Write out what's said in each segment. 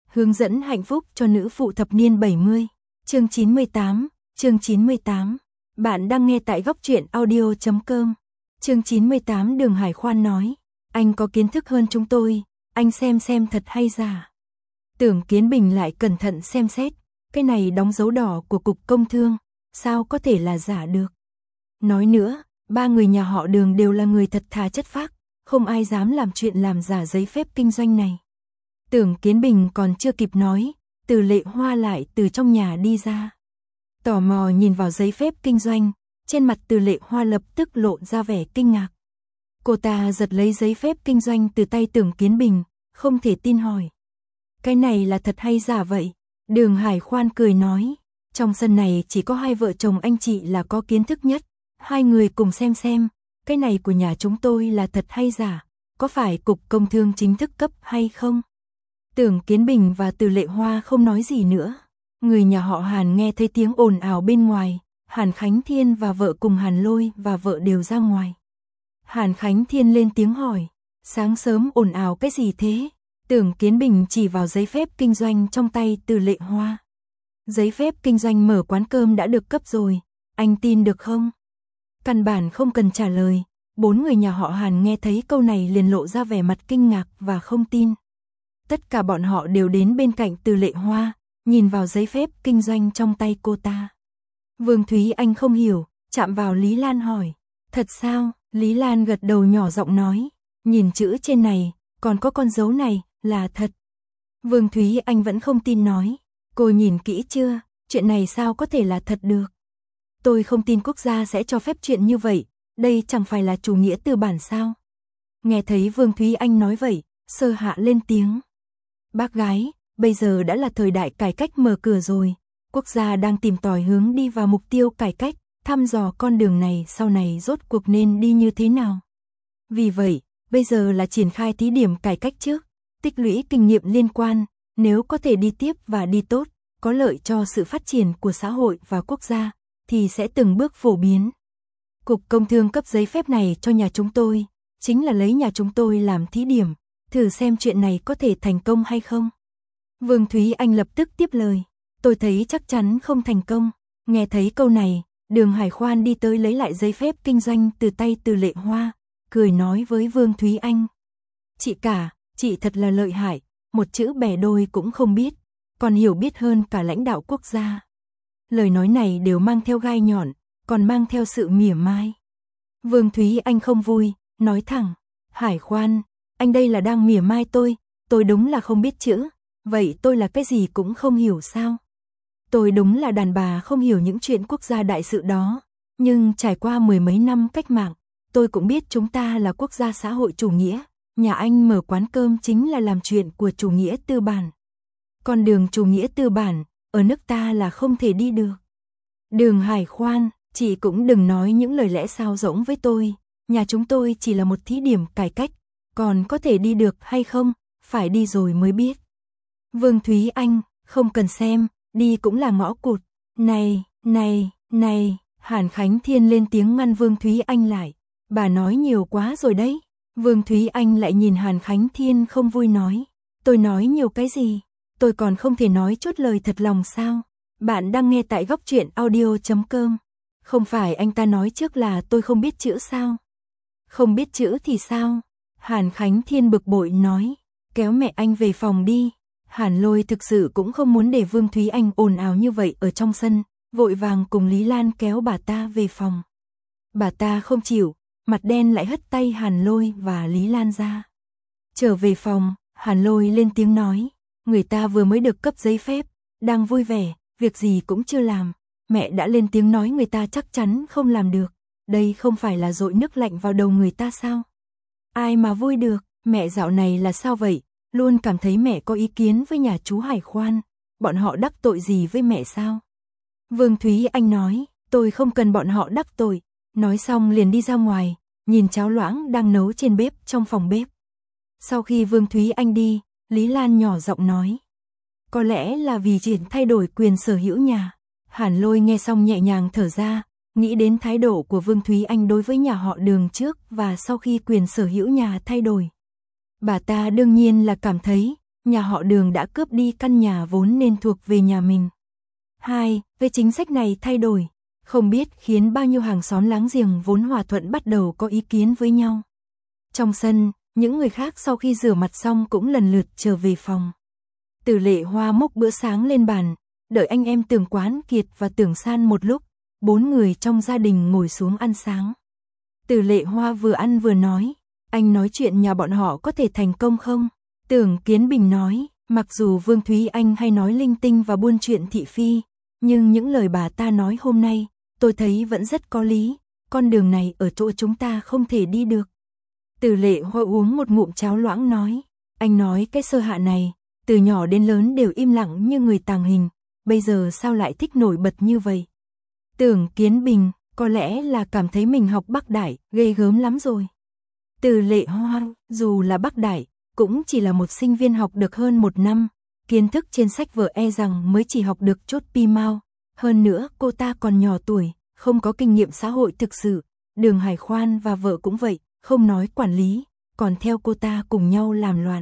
Hướng dẫn hạnh phúc cho nữ phụ thập niên 70. Chương 98. Bạn đang nghe tại góc truyện audio.com. Chương 98. Đường Hải Khoan nói, anh có kiến thức hơn chúng tôi, anh xem thật hay giả. Tưởng Kiến Bình lại cẩn thận xem xét, cái này đóng dấu đỏ của Cục Công Thương, sao có thể là giả được. Nói nữa, ba người nhà họ Đường đều là người thật thà chất phác, không ai dám làm chuyện làm giả giấy phép kinh doanh này. Tưởng Kiến Bình còn chưa kịp nói, Từ Lệ Hoa lại từ trong nhà đi ra. Tò mò nhìn vào giấy phép kinh doanh, trên mặt Từ Lệ Hoa lập tức lộ ra vẻ kinh ngạc. Cô ta giật lấy giấy phép kinh doanh từ tay Tưởng Kiến Bình, không thể tin hỏi. Cái này là thật hay giả vậy? Đường Hải Khoan cười nói, trong sân này chỉ có hai vợ chồng anh chị là có kiến thức nhất, hai người cùng xem, cái này của nhà chúng tôi là thật hay giả, có phải Cục Công Thương chính thức cấp hay không? Tưởng Kiến Bình và Từ Lệ Hoa không nói gì nữa. Người nhà họ Hàn nghe thấy tiếng ồn ào bên ngoài, Hàn Khánh Thiên và vợ cùng Hàn Lôi và vợ đều ra ngoài. Hàn Khánh Thiên lên tiếng hỏi, sáng sớm ồn ào cái gì thế? Tưởng Kiến Bình chỉ vào giấy phép kinh doanh trong tay Từ Lệ Hoa. Giấy phép kinh doanh mở quán cơm đã được cấp rồi, anh tin được không? Căn bản không cần trả lời, bốn người nhà họ Hàn nghe thấy câu này liền lộ ra vẻ mặt kinh ngạc và không tin. Tất cả bọn họ đều đến bên cạnh Từ Lệ Hoa, nhìn vào giấy phép kinh doanh trong tay cô ta. Vương Thúy Anh không hiểu, chạm vào Lý Lan hỏi, thật sao? Lý Lan gật đầu nhỏ giọng nói, nhìn chữ trên này, còn có con dấu này, là thật. Vương Thúy Anh vẫn không tin nói, cô nhìn kỹ chưa, chuyện này sao có thể là thật được. Tôi không tin quốc gia sẽ cho phép chuyện như vậy, đây chẳng phải là chủ nghĩa tư bản sao. Nghe thấy Vương Thúy Anh nói vậy, Sơ Hạ lên tiếng. Bác gái, bây giờ đã là thời đại cải cách mở cửa rồi, quốc gia đang tìm tòi hướng đi vào mục tiêu cải cách, thăm dò con đường này sau này rốt cuộc nên đi như thế nào. Vì vậy, bây giờ là triển khai thí điểm cải cách trước, tích lũy kinh nghiệm liên quan, nếu có thể đi tiếp và đi tốt, có lợi cho sự phát triển của xã hội và quốc gia, thì sẽ từng bước phổ biến. Cục Công Thương cấp giấy phép này cho nhà chúng tôi, chính là lấy nhà chúng tôi làm thí điểm, thử xem chuyện này có thể thành công hay không. Vương Thúy Anh lập tức tiếp lời, tôi thấy chắc chắn không thành công. Nghe thấy câu này, Đường Hải Khoan đi tới lấy lại giấy phép kinh doanh từ tay Từ Lệ Hoa, cười nói với Vương Thúy Anh. Chị cả, chị thật là lợi hại, một chữ bẻ đôi cũng không biết, còn hiểu biết hơn cả lãnh đạo quốc gia. Lời nói này đều mang theo gai nhọn, còn mang theo sự mỉa mai. Vương Thúy Anh không vui, nói thẳng, Hải Khoan, anh đây là đang mỉa mai tôi đúng là không biết chữ, vậy tôi là cái gì cũng không hiểu sao? Tôi đúng là đàn bà không hiểu những chuyện quốc gia đại sự đó, nhưng trải qua mười mấy năm cách mạng, tôi cũng biết chúng ta là quốc gia xã hội chủ nghĩa, nhà anh mở quán cơm chính là làm chuyện của chủ nghĩa tư bản. Con đường chủ nghĩa tư bản, ở nước ta là không thể đi được. Đường Hải Khoan, chị cũng đừng nói những lời lẽ sáo rỗng với tôi, nhà chúng tôi chỉ là một thí điểm cải cách, còn có thể đi được hay không, phải đi rồi mới biết. Vương Thúy Anh, không cần xem, đi cũng là ngõ cụt. Này, Hàn Khánh Thiên lên tiếng ngăn Vương Thúy Anh lại. Bà nói nhiều quá rồi đấy. Vương Thúy Anh lại nhìn Hàn Khánh Thiên không vui nói. Tôi nói nhiều cái gì? Tôi còn không thể nói chút lời thật lòng sao? Bạn đang nghe tại góc truyện audio.com. Không phải anh ta nói trước là tôi không biết chữ sao? Không biết chữ thì sao? Hàn Khánh Thiên bực bội nói. Kéo mẹ anh về phòng đi. Hàn Lôi thực sự cũng không muốn để Vương Thúy Anh ồn ào như vậy ở trong sân, vội vàng cùng Lý Lan kéo bà ta về phòng. Bà ta không chịu, mặt đen lại hất tay Hàn Lôi và Lý Lan ra. Trở về phòng, Hàn Lôi lên tiếng nói, người ta vừa mới được cấp giấy phép, đang vui vẻ, việc gì cũng chưa làm, mẹ đã lên tiếng nói người ta chắc chắn không làm được, đây không phải là dội nước lạnh vào đầu người ta sao? Ai mà vui được, mẹ dạo này là sao vậy? Luôn cảm thấy mẹ có ý kiến với nhà chú Hải Khoan, bọn họ đắc tội gì với mẹ sao? Vương Thúy Anh nói, tôi không cần bọn họ đắc tội, nói xong liền đi ra ngoài, nhìn cháo loãng đang nấu trên bếp trong phòng bếp. Sau khi Vương Thúy Anh đi, Lý Lan nhỏ giọng nói, có lẽ là vì chuyện thay đổi quyền sở hữu nhà. Hàn Lôi nghe xong nhẹ nhàng thở ra, nghĩ đến thái độ của Vương Thúy Anh đối với nhà họ Đường trước và sau khi quyền sở hữu nhà thay đổi. Bà ta đương nhiên là cảm thấy, nhà họ Đường đã cướp đi căn nhà vốn nên thuộc về nhà mình. 2. Về chính sách này thay đổi, không biết khiến bao nhiêu hàng xóm láng giềng vốn hòa thuận bắt đầu có ý kiến với nhau. Trong sân, những người khác sau khi rửa mặt xong cũng lần lượt trở về phòng. Từ Lệ Hoa múc bữa sáng lên bàn, đợi anh em Tưởng Quán Kiệt và Tưởng San một lúc, 4 người trong gia đình ngồi xuống ăn sáng. Từ Lệ Hoa vừa ăn vừa nói, anh nói chuyện nhà bọn họ có thể thành công không? Tưởng Kiến Bình nói, mặc dù Vương Thúy Anh hay nói linh tinh và buôn chuyện thị phi, nhưng những lời bà ta nói hôm nay, tôi thấy vẫn rất có lý, con đường này ở chỗ chúng ta không thể đi được. Từ Lệ Hoa uống một ngụm cháo loãng nói, anh nói cái Sơ Hạ này, từ nhỏ đến lớn đều im lặng như người tàng hình, bây giờ sao lại thích nổi bật như vậy? Tưởng Kiến Bình, có lẽ là cảm thấy mình học Bắc Đại, ghê gớm lắm rồi. Từ Lệ Hoa, dù là Bắc Đại, cũng chỉ là một sinh viên học được hơn 1 năm, kiến thức trên sách vở e rằng mới chỉ học được chốt pi mau. Hơn nữa cô ta còn nhỏ tuổi, không có kinh nghiệm xã hội thực sự, Đường Hải Khoan và vợ cũng vậy, không nói quản lý, còn theo cô ta cùng nhau làm loạn.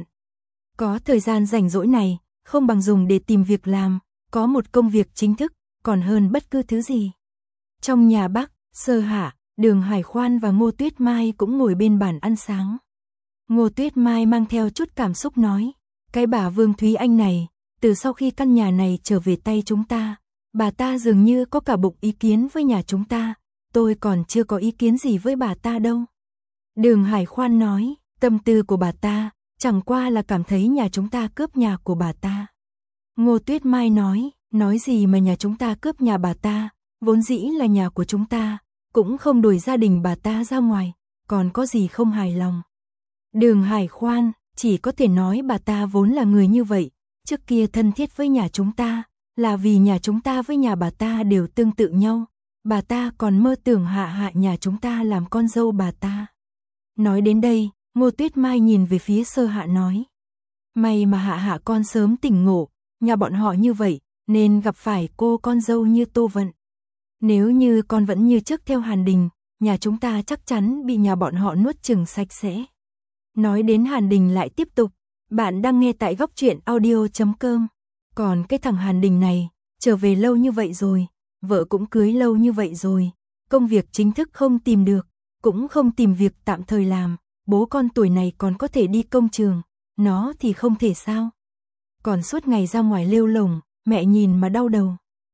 Có thời gian rảnh rỗi này, không bằng dùng để tìm việc làm, có một công việc chính thức, còn hơn bất cứ thứ gì. Trong nhà bác, Sơ Hạ, Đường Hải Khoan và Ngô Tuyết Mai cũng ngồi bên bàn ăn sáng. Ngô Tuyết Mai mang theo chút cảm xúc nói, cái bà Vương Thúy Anh này, từ sau khi căn nhà này trở về tay chúng ta, bà ta dường như có cả bụng ý kiến với nhà chúng ta, tôi còn chưa có ý kiến gì với bà ta đâu. Đường Hải Khoan nói, tâm tư của bà ta, chẳng qua là cảm thấy nhà chúng ta cướp nhà của bà ta. Ngô Tuyết Mai nói gì mà nhà chúng ta cướp nhà bà ta, vốn dĩ là nhà của chúng ta, cũng không đuổi gia đình bà ta ra ngoài, còn có gì không hài lòng. Đường Hải Khoan, chỉ có thể nói bà ta vốn là người như vậy, trước kia thân thiết với nhà chúng ta, là vì nhà chúng ta với nhà bà ta đều tương tự nhau, bà ta còn mơ tưởng hạ nhà chúng ta làm con dâu bà ta. Nói đến đây, Ngô Tuyết Mai nhìn về phía Sơ Hạ nói, may mà hạ con sớm tỉnh ngộ, nhà bọn họ như vậy, nên gặp phải cô con dâu như Tô Vận. Nếu như con vẫn như trước theo Hàn Đình, nhà chúng ta chắc chắn bị nhà bọn họ nuốt chửng sạch sẽ. Nói đến Hàn Đình lại tiếp tục, bạn đang nghe tại góc truyện audio.com. Còn cái thằng Hàn Đình này, trở về lâu như vậy rồi, vợ cũng cưới lâu như vậy rồi, công việc chính thức không tìm được, cũng không tìm việc tạm thời làm, bố con tuổi này còn có thể đi công trường, nó thì không thể sao. Còn suốt ngày ra ngoài lêu lổng, mẹ nhìn mà đau đầu.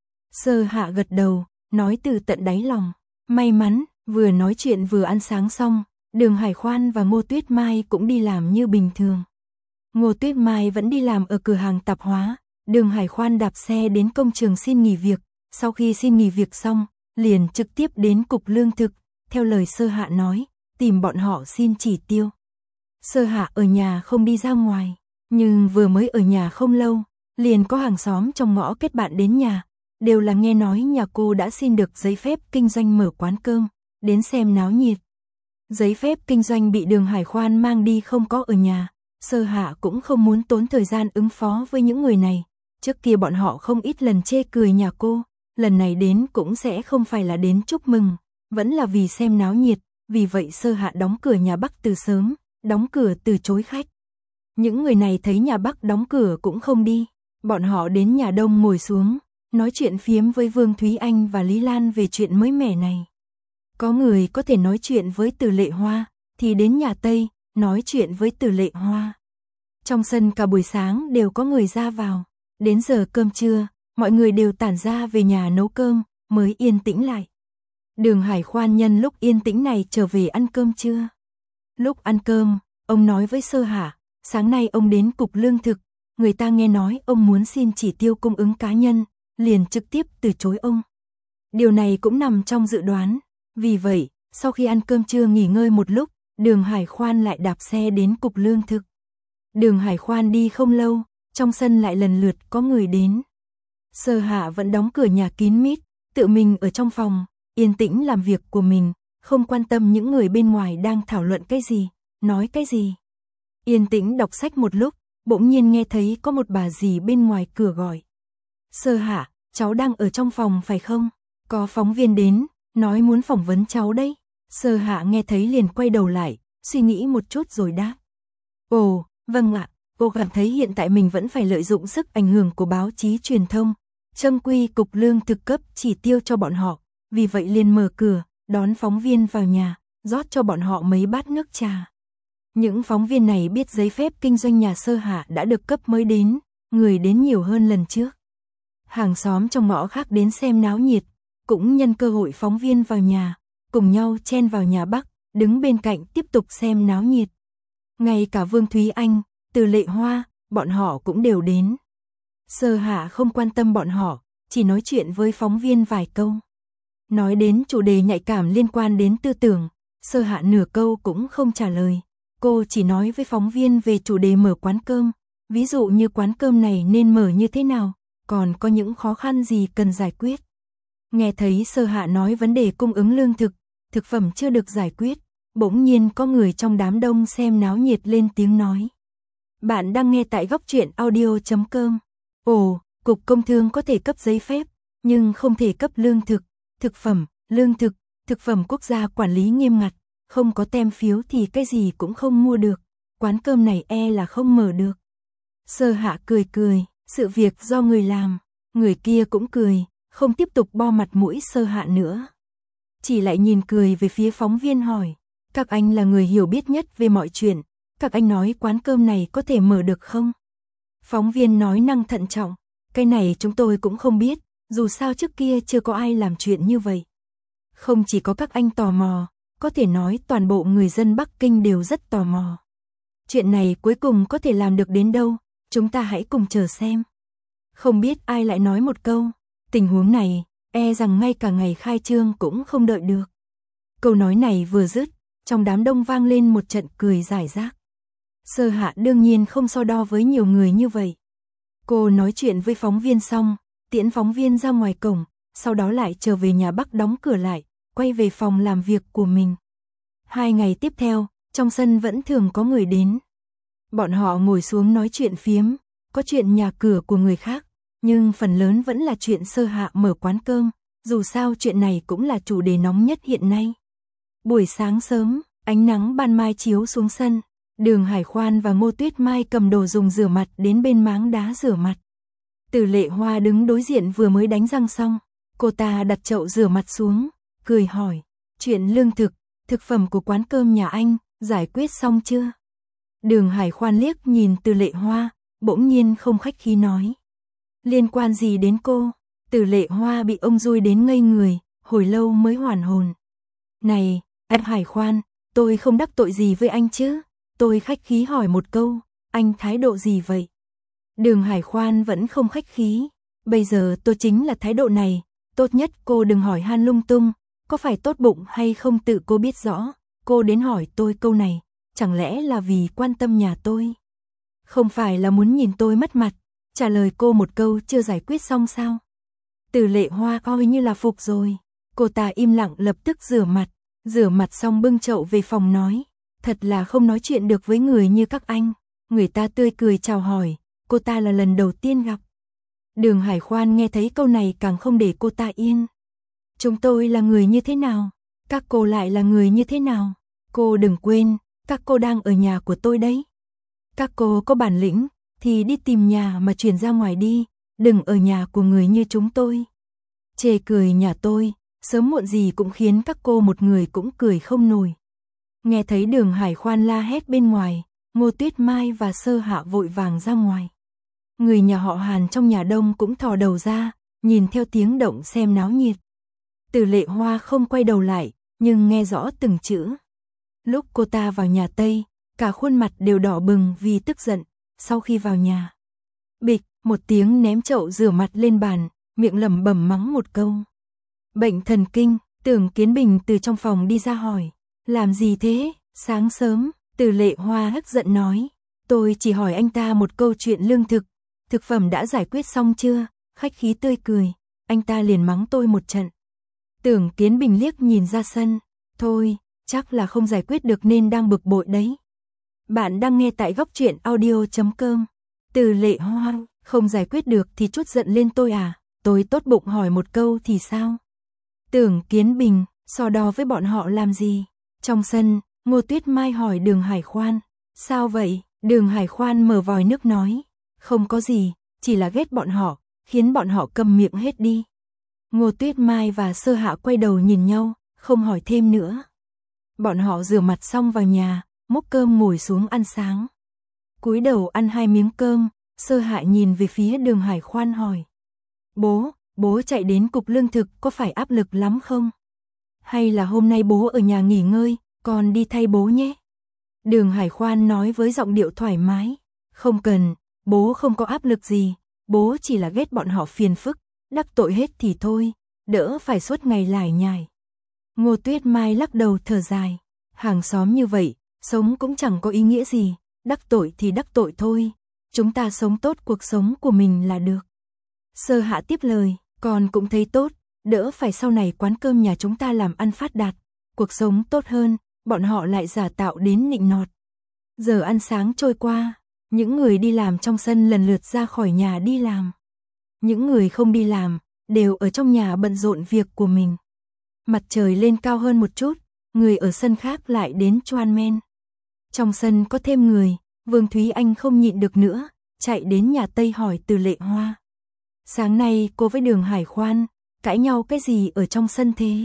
Sơ Hạ gật đầu, nói từ tận đáy lòng, may mắn, vừa nói chuyện vừa ăn sáng xong, Đường Hải Khoan và Ngô Tuyết Mai cũng đi làm như bình thường. Ngô Tuyết Mai vẫn đi làm ở cửa hàng tạp hóa, Đường Hải Khoan đạp xe đến công trường xin nghỉ việc, sau khi xin nghỉ việc xong, liền trực tiếp đến cục lương thực, theo lời Sơ Hạ nói, tìm bọn họ xin chỉ tiêu. Sơ Hạ ở nhà không đi ra ngoài, nhưng vừa mới ở nhà không lâu, liền có hàng xóm trong ngõ kết bạn đến nhà, đều là nghe nói nhà cô đã xin được giấy phép kinh doanh mở quán cơm, đến xem náo nhiệt. Giấy phép kinh doanh bị Đường Hải Khoan mang đi không có ở nhà, Sơ Hạ cũng không muốn tốn thời gian ứng phó với những người này, trước kia bọn họ không ít lần chê cười nhà cô, lần này đến cũng sẽ không phải là đến chúc mừng, vẫn là vì xem náo nhiệt, vì vậy Sơ Hạ đóng cửa nhà Bắc từ sớm, đóng cửa từ chối khách. Những người này thấy nhà Bắc đóng cửa cũng không đi, bọn họ đến nhà Đông ngồi xuống, nói chuyện phiếm với Vương Thúy Anh và Lý Lan về chuyện mới mẻ này. Có người có thể nói chuyện với Từ Lệ Hoa, thì đến nhà Tây, nói chuyện với Từ Lệ Hoa. Trong sân cả buổi sáng đều có người ra vào, đến giờ cơm trưa, mọi người đều tản ra về nhà nấu cơm, mới yên tĩnh lại. Đường Hải Khoan nhân lúc yên tĩnh này trở về ăn cơm trưa. Lúc ăn cơm, ông nói với Sơ Hạ, sáng nay ông đến cục lương thực, người ta nghe nói ông muốn xin chỉ tiêu cung ứng cá nhân, liền trực tiếp từ chối ông. Điều này cũng nằm trong dự đoán, vì vậy, sau khi ăn cơm trưa nghỉ ngơi một lúc, Đường Hải Khoan lại đạp xe đến cục lương thực. Đường Hải Khoan đi không lâu, trong sân lại lần lượt có người đến. Sơ Hạ vẫn đóng cửa nhà kín mít, tự mình ở trong phòng, yên tĩnh làm việc của mình, không quan tâm những người bên ngoài đang thảo luận cái gì, nói cái gì. Yên tĩnh đọc sách một lúc, bỗng nhiên nghe thấy có một bà dì bên ngoài cửa gọi. Sơ Hạ, cháu đang ở trong phòng phải không? Có phóng viên đến, nói muốn phỏng vấn cháu đấy. Sơ Hạ nghe thấy liền quay đầu lại, suy nghĩ một chút rồi đáp. Ồ, vâng ạ, Cô cảm thấy hiện tại mình vẫn phải lợi dụng sức ảnh hưởng của báo chí truyền thông, trưng quy cục lương thực cấp chỉ tiêu cho bọn họ, vì vậy liền mở cửa, đón phóng viên vào nhà, rót cho bọn họ mấy bát nước trà. Những phóng viên này biết giấy phép kinh doanh nhà Sơ Hạ đã được cấp mới đến, người đến nhiều hơn lần trước. Hàng xóm trong ngõ khác đến xem náo nhiệt, cũng nhân cơ hội phóng viên vào nhà, cùng nhau chen vào nhà Bắc, đứng bên cạnh tiếp tục xem náo nhiệt. Ngay cả Vương Thúy Anh, Từ Lệ Hoa, bọn họ cũng đều đến. Sơ Hạ không quan tâm bọn họ, chỉ nói chuyện với phóng viên vài câu. Nói đến chủ đề nhạy cảm liên quan đến tư tưởng, Sơ Hạ nửa câu cũng không trả lời. Cô chỉ nói với phóng viên về chủ đề mở quán cơm, ví dụ như quán cơm này nên mở như thế nào, còn có những khó khăn gì cần giải quyết. Nghe thấy Sơ Hạ nói vấn đề cung ứng lương thực, thực phẩm chưa được giải quyết, bỗng nhiên có người trong đám đông xem náo nhiệt lên tiếng nói. Bạn đang nghe tại Góc Truyện Audio.com. Ồ, Cục Công Thương có thể cấp giấy phép, nhưng không thể cấp lương thực, thực phẩm quốc gia quản lý nghiêm ngặt, không có tem phiếu thì cái gì cũng không mua được, quán cơm này là không mở được. Sơ Hạ cười cười, sự việc do người làm, người kia cũng cười, không tiếp tục bo mặt mũi Sơ Hạ nữa. Chỉ lại nhìn cười về phía phóng viên hỏi, các anh là người hiểu biết nhất về mọi chuyện, các anh nói quán cơm này có thể mở được không? Phóng viên nói năng thận trọng, cái này chúng tôi cũng không biết, dù sao trước kia chưa có ai làm chuyện như vậy. Không chỉ có các anh tò mò, có thể nói toàn bộ người dân Bắc Kinh đều rất tò mò. Chuyện này cuối cùng có thể làm được đến đâu, chúng ta hãy cùng chờ xem. Không biết ai lại nói một câu, tình huống này, rằng ngay cả ngày khai trương cũng không đợi được. Câu nói này vừa dứt, trong đám đông vang lên một trận cười rải rác. Sơ Hạ đương nhiên không so đo với nhiều người như vậy. Cô nói chuyện với phóng viên xong, tiễn phóng viên ra ngoài cổng, sau đó lại trở về nhà Bắc đóng cửa lại, quay về phòng làm việc của mình. 2 ngày tiếp theo, trong sân vẫn thường có người đến. Bọn họ ngồi xuống nói chuyện phiếm, có chuyện nhà cửa của người khác, nhưng phần lớn vẫn là chuyện Sơ Hạ mở quán cơm, dù sao chuyện này cũng là chủ đề nóng nhất hiện nay. Buổi sáng sớm, ánh nắng ban mai chiếu xuống sân, Đường Hải Khoan và Ngô Tuyết Mai cầm đồ dùng rửa mặt đến bên máng đá rửa mặt. Từ Lệ Hoa đứng đối diện vừa mới đánh răng xong, cô ta đặt chậu rửa mặt xuống, cười hỏi, chuyện lương thực phẩm của quán cơm nhà anh, giải quyết xong chưa? Đường Hải Khoan liếc nhìn Từ Lệ Hoa, bỗng nhiên không khách khí nói. Liên quan gì đến cô? Từ Lệ Hoa bị ông dui đến ngây người, hồi lâu mới hoàn hồn. Này, anh Hải Khoan, tôi không đắc tội gì với anh chứ? Tôi khách khí hỏi một câu, anh thái độ gì vậy? Đường Hải Khoan vẫn không khách khí. Bây giờ tôi chính là thái độ này, tốt nhất cô đừng hỏi han lung tung, có phải tốt bụng hay không tự cô biết rõ, cô đến hỏi tôi câu này, chẳng lẽ là vì quan tâm nhà tôi? Không phải là muốn nhìn tôi mất mặt, trả lời cô một câu chưa giải quyết xong sao? Từ Lệ Hoa coi như là phục rồi, cô ta im lặng lập tức rửa mặt xong bưng chậu về phòng nói, thật là không nói chuyện được với người như các anh. Người ta tươi cười chào hỏi, cô ta là lần đầu tiên gặp. Đường Hải Khoan nghe thấy câu này càng không để cô ta yên. Chúng tôi là người như thế nào? Các cô lại là người như thế nào? Cô đừng quên, các cô đang ở nhà của tôi đấy. Các cô có bản lĩnh, thì đi tìm nhà mà chuyển ra ngoài đi, đừng ở nhà của người như chúng tôi. Chê cười nhà tôi, sớm muộn gì cũng khiến các cô một người cũng cười không nổi. Nghe thấy Đường Hải Khoan la hét bên ngoài, Ngô Tuyết Mai và Sơ Hạ vội vàng ra ngoài. Người nhà họ Hàn trong nhà đông cũng thò đầu ra, nhìn theo tiếng động xem náo nhiệt. Từ Lệ Hoa không quay đầu lại, nhưng nghe rõ từng chữ. Lúc cô ta vào nhà Tây, cả khuôn mặt đều đỏ bừng vì tức giận, sau khi vào nhà. Bịch, một tiếng ném chậu rửa mặt lên bàn, miệng lẩm bẩm mắng một câu. Bệnh thần kinh, Tưởng Kiến Bình từ trong phòng đi ra hỏi. Làm gì thế, sáng sớm, Từ Lệ Hoa hất giận nói. Tôi chỉ hỏi anh ta một câu chuyện lương thực phẩm đã giải quyết xong chưa, khách khí tươi cười, anh ta liền mắng tôi một trận. Tưởng Kiến Bình liếc nhìn ra sân, thôi, chắc là không giải quyết được nên đang bực bội đấy. Bạn đang nghe tại Góc Truyện Audio.com. Từ Lệ Hoa, không giải quyết được thì trút giận lên tôi à, tôi tốt bụng hỏi một câu thì sao? Tưởng Kiến Bình, so đo với bọn họ làm gì? Trong sân, Ngô Tuyết Mai hỏi Đường Hải Khoan, sao vậy? Đường Hải Khoan mở vòi nước nói, không có gì, chỉ là ghét bọn họ, khiến bọn họ câm miệng hết đi. Ngô Tuyết Mai và Sơ Hạ quay đầu nhìn nhau, không hỏi thêm nữa. Bọn họ rửa mặt xong vào nhà, múc cơm ngồi xuống ăn sáng. Cúi đầu ăn 2 miếng cơm, Sơ Hạ nhìn về phía Đường Hải Khoan hỏi. Bố chạy đến cục lương thực có phải áp lực lắm không? Hay là hôm nay bố ở nhà nghỉ ngơi, con đi thay bố nhé? Đường Hải Khoan nói với giọng điệu thoải mái. Không cần, bố không có áp lực gì, bố chỉ là ghét bọn họ phiền phức, đắc tội hết thì thôi, đỡ phải suốt ngày lải nhải. Ngô Tuyết Mai lắc đầu thở dài. Hàng xóm như vậy, sống cũng chẳng có ý nghĩa gì, đắc tội thì đắc tội thôi, chúng ta sống tốt cuộc sống của mình là được. Sơ Hạ tiếp lời, con cũng thấy tốt, đỡ phải sau này quán cơm nhà chúng ta làm ăn phát đạt, cuộc sống tốt hơn, bọn họ lại giả tạo đến nịnh nọt. Giờ ăn sáng trôi qua, những người đi làm trong sân lần lượt ra khỏi nhà đi làm. Những người không đi làm, đều ở trong nhà bận rộn việc của mình. Mặt trời lên cao hơn một chút, người ở sân khác lại đến choan men. Trong sân có thêm người, Vương Thúy Anh không nhịn được nữa, chạy đến nhà Tây hỏi Từ Lệ Hoa. Sáng nay cô với Đường Hải Khoan, cãi nhau cái gì ở trong sân thế?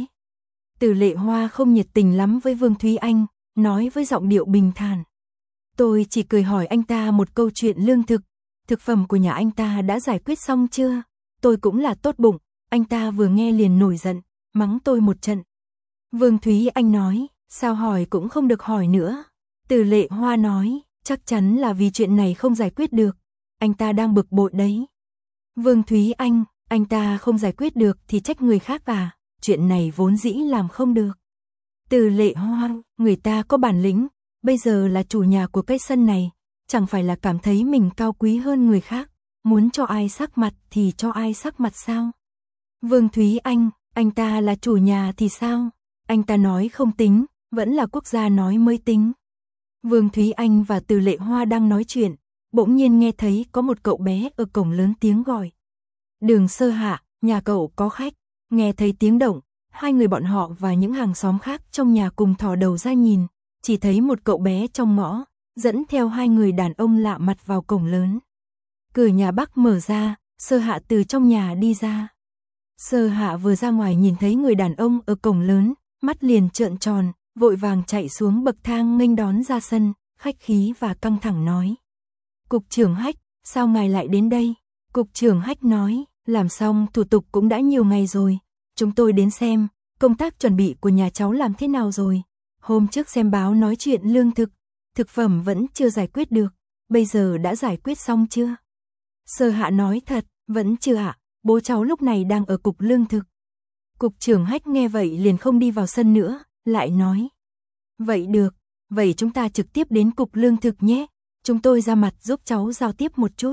Từ Lệ Hoa không nhiệt tình lắm với Vương Thúy Anh, nói với giọng điệu bình thản. Tôi chỉ cười hỏi anh ta một câu chuyện lương thực, thực phẩm của nhà anh ta đã giải quyết xong chưa? Tôi cũng là tốt bụng, anh ta vừa nghe liền nổi giận, mắng tôi một trận. Vương Thúy Anh nói, sao hỏi cũng không được hỏi nữa. Từ Lệ Hoa nói, chắc chắn là vì chuyện này không giải quyết được, anh ta đang bực bội đấy. Vương Thúy anh ta không giải quyết được thì trách người khác à, chuyện này vốn dĩ làm không được. Từ Lệ Hoa, người ta có bản lĩnh, bây giờ là chủ nhà của cái sân này, chẳng phải là cảm thấy mình cao quý hơn người khác, muốn cho ai sắc mặt thì cho ai sắc mặt sao? Vương Thúy anh ta là chủ nhà thì sao? Anh ta nói không tính, vẫn là quốc gia nói mới tính. Vương Thúy Anh và Từ Lệ Hoa đang nói chuyện, bỗng nhiên nghe thấy có một cậu bé ở cổng lớn tiếng gọi. Đường Sơ Hạ, nhà cậu có khách. Nghe thấy tiếng động, hai người bọn họ và những hàng xóm khác trong nhà cùng thò đầu ra nhìn, chỉ thấy một cậu bé trong ngõ, dẫn theo hai người đàn ông lạ mặt vào cổng lớn. Cửa nhà Bắc mở ra, Sơ Hạ từ trong nhà đi ra. Sơ Hạ vừa ra ngoài nhìn thấy người đàn ông ở cổng lớn, mắt liền trợn tròn, vội vàng chạy xuống bậc thang nghênh đón ra sân, khách khí và căng thẳng nói. Cục trưởng Hách, sao ngài lại đến đây? Cục trưởng Hách nói, làm xong thủ tục cũng đã nhiều ngày rồi, chúng tôi đến xem, công tác chuẩn bị của nhà cháu làm thế nào rồi. Hôm trước xem báo nói chuyện lương thực, thực phẩm vẫn chưa giải quyết được, bây giờ đã giải quyết xong chưa? Sơ Hạ nói thật, vẫn chưa ạ, bố cháu lúc này đang ở cục lương thực. Cục trưởng Hách nghe vậy liền không đi vào sân nữa, lại nói. Vậy được, vậy chúng ta trực tiếp đến cục lương thực nhé, chúng tôi ra mặt giúp cháu giao tiếp một chút.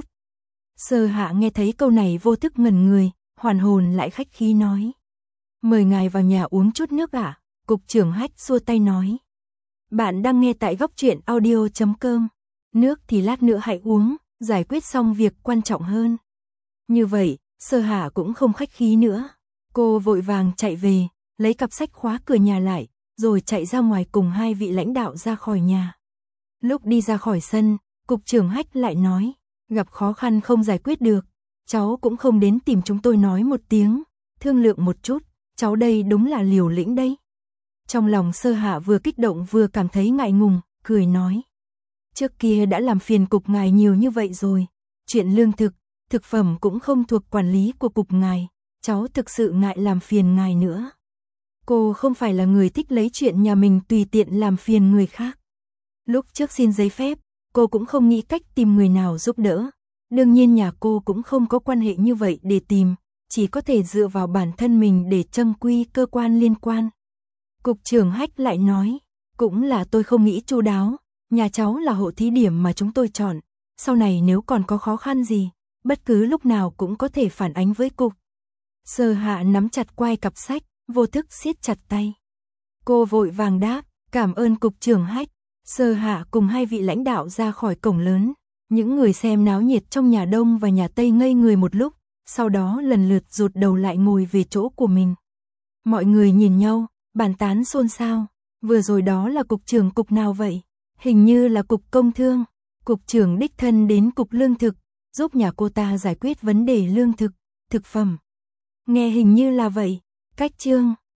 Sơ Hạ nghe thấy câu này vô thức ngẩn người, hoàn hồn lại khách khí nói. Mời ngài vào nhà uống chút nước ạ. Cục trưởng Hách xua tay nói. Bạn đang nghe tại góc truyện audio.com. Nước thì lát nữa hãy uống, giải quyết xong việc quan trọng hơn. Như vậy, Sơ Hạ cũng không khách khí nữa. Cô vội vàng chạy về, lấy cặp sách khóa cửa nhà lại, rồi chạy ra ngoài cùng hai vị lãnh đạo ra khỏi nhà. Lúc đi ra khỏi sân, cục trưởng Hách lại nói, gặp khó khăn không giải quyết được, cháu cũng không đến tìm chúng tôi nói một tiếng, thương lượng một chút, cháu đây đúng là liều lĩnh đấy. Trong lòng Sơ Hạ vừa kích động vừa cảm thấy ngại ngùng, cười nói. Trước kia đã làm phiền cục ngài nhiều như vậy rồi, chuyện lương thực, thực phẩm cũng không thuộc quản lý của cục ngài, cháu thực sự ngại làm phiền ngài nữa. Cô không phải là người thích lấy chuyện nhà mình tùy tiện làm phiền người khác. Lúc trước xin giấy phép, cô cũng không nghĩ cách tìm người nào giúp đỡ. Đương nhiên nhà cô cũng không có quan hệ như vậy để tìm, chỉ có thể dựa vào bản thân mình để trông quy cơ quan liên quan. Cục trưởng Hách lại nói, cũng là tôi không nghĩ chu đáo, nhà cháu là hộ thí điểm mà chúng tôi chọn, sau này nếu còn có khó khăn gì, bất cứ lúc nào cũng có thể phản ánh với cục. Sơ Hạ nắm chặt quai cặp sách, vô thức siết chặt tay. Cô vội vàng đáp, cảm ơn cục trưởng Hách. Sơ Hạ cùng hai vị lãnh đạo ra khỏi cổng lớn, những người xem náo nhiệt trong nhà Đông và nhà Tây ngây người một lúc, sau đó lần lượt rụt đầu lại ngồi về chỗ của mình. Mọi người nhìn nhau, bàn tán xôn xao, vừa rồi đó là cục trưởng cục nào vậy? Hình như là cục công thương. Cục trưởng đích thân đến cục lương thực, giúp nhà cô ta giải quyết vấn đề lương thực, thực phẩm. Nghe hình như là vậy. Cách chương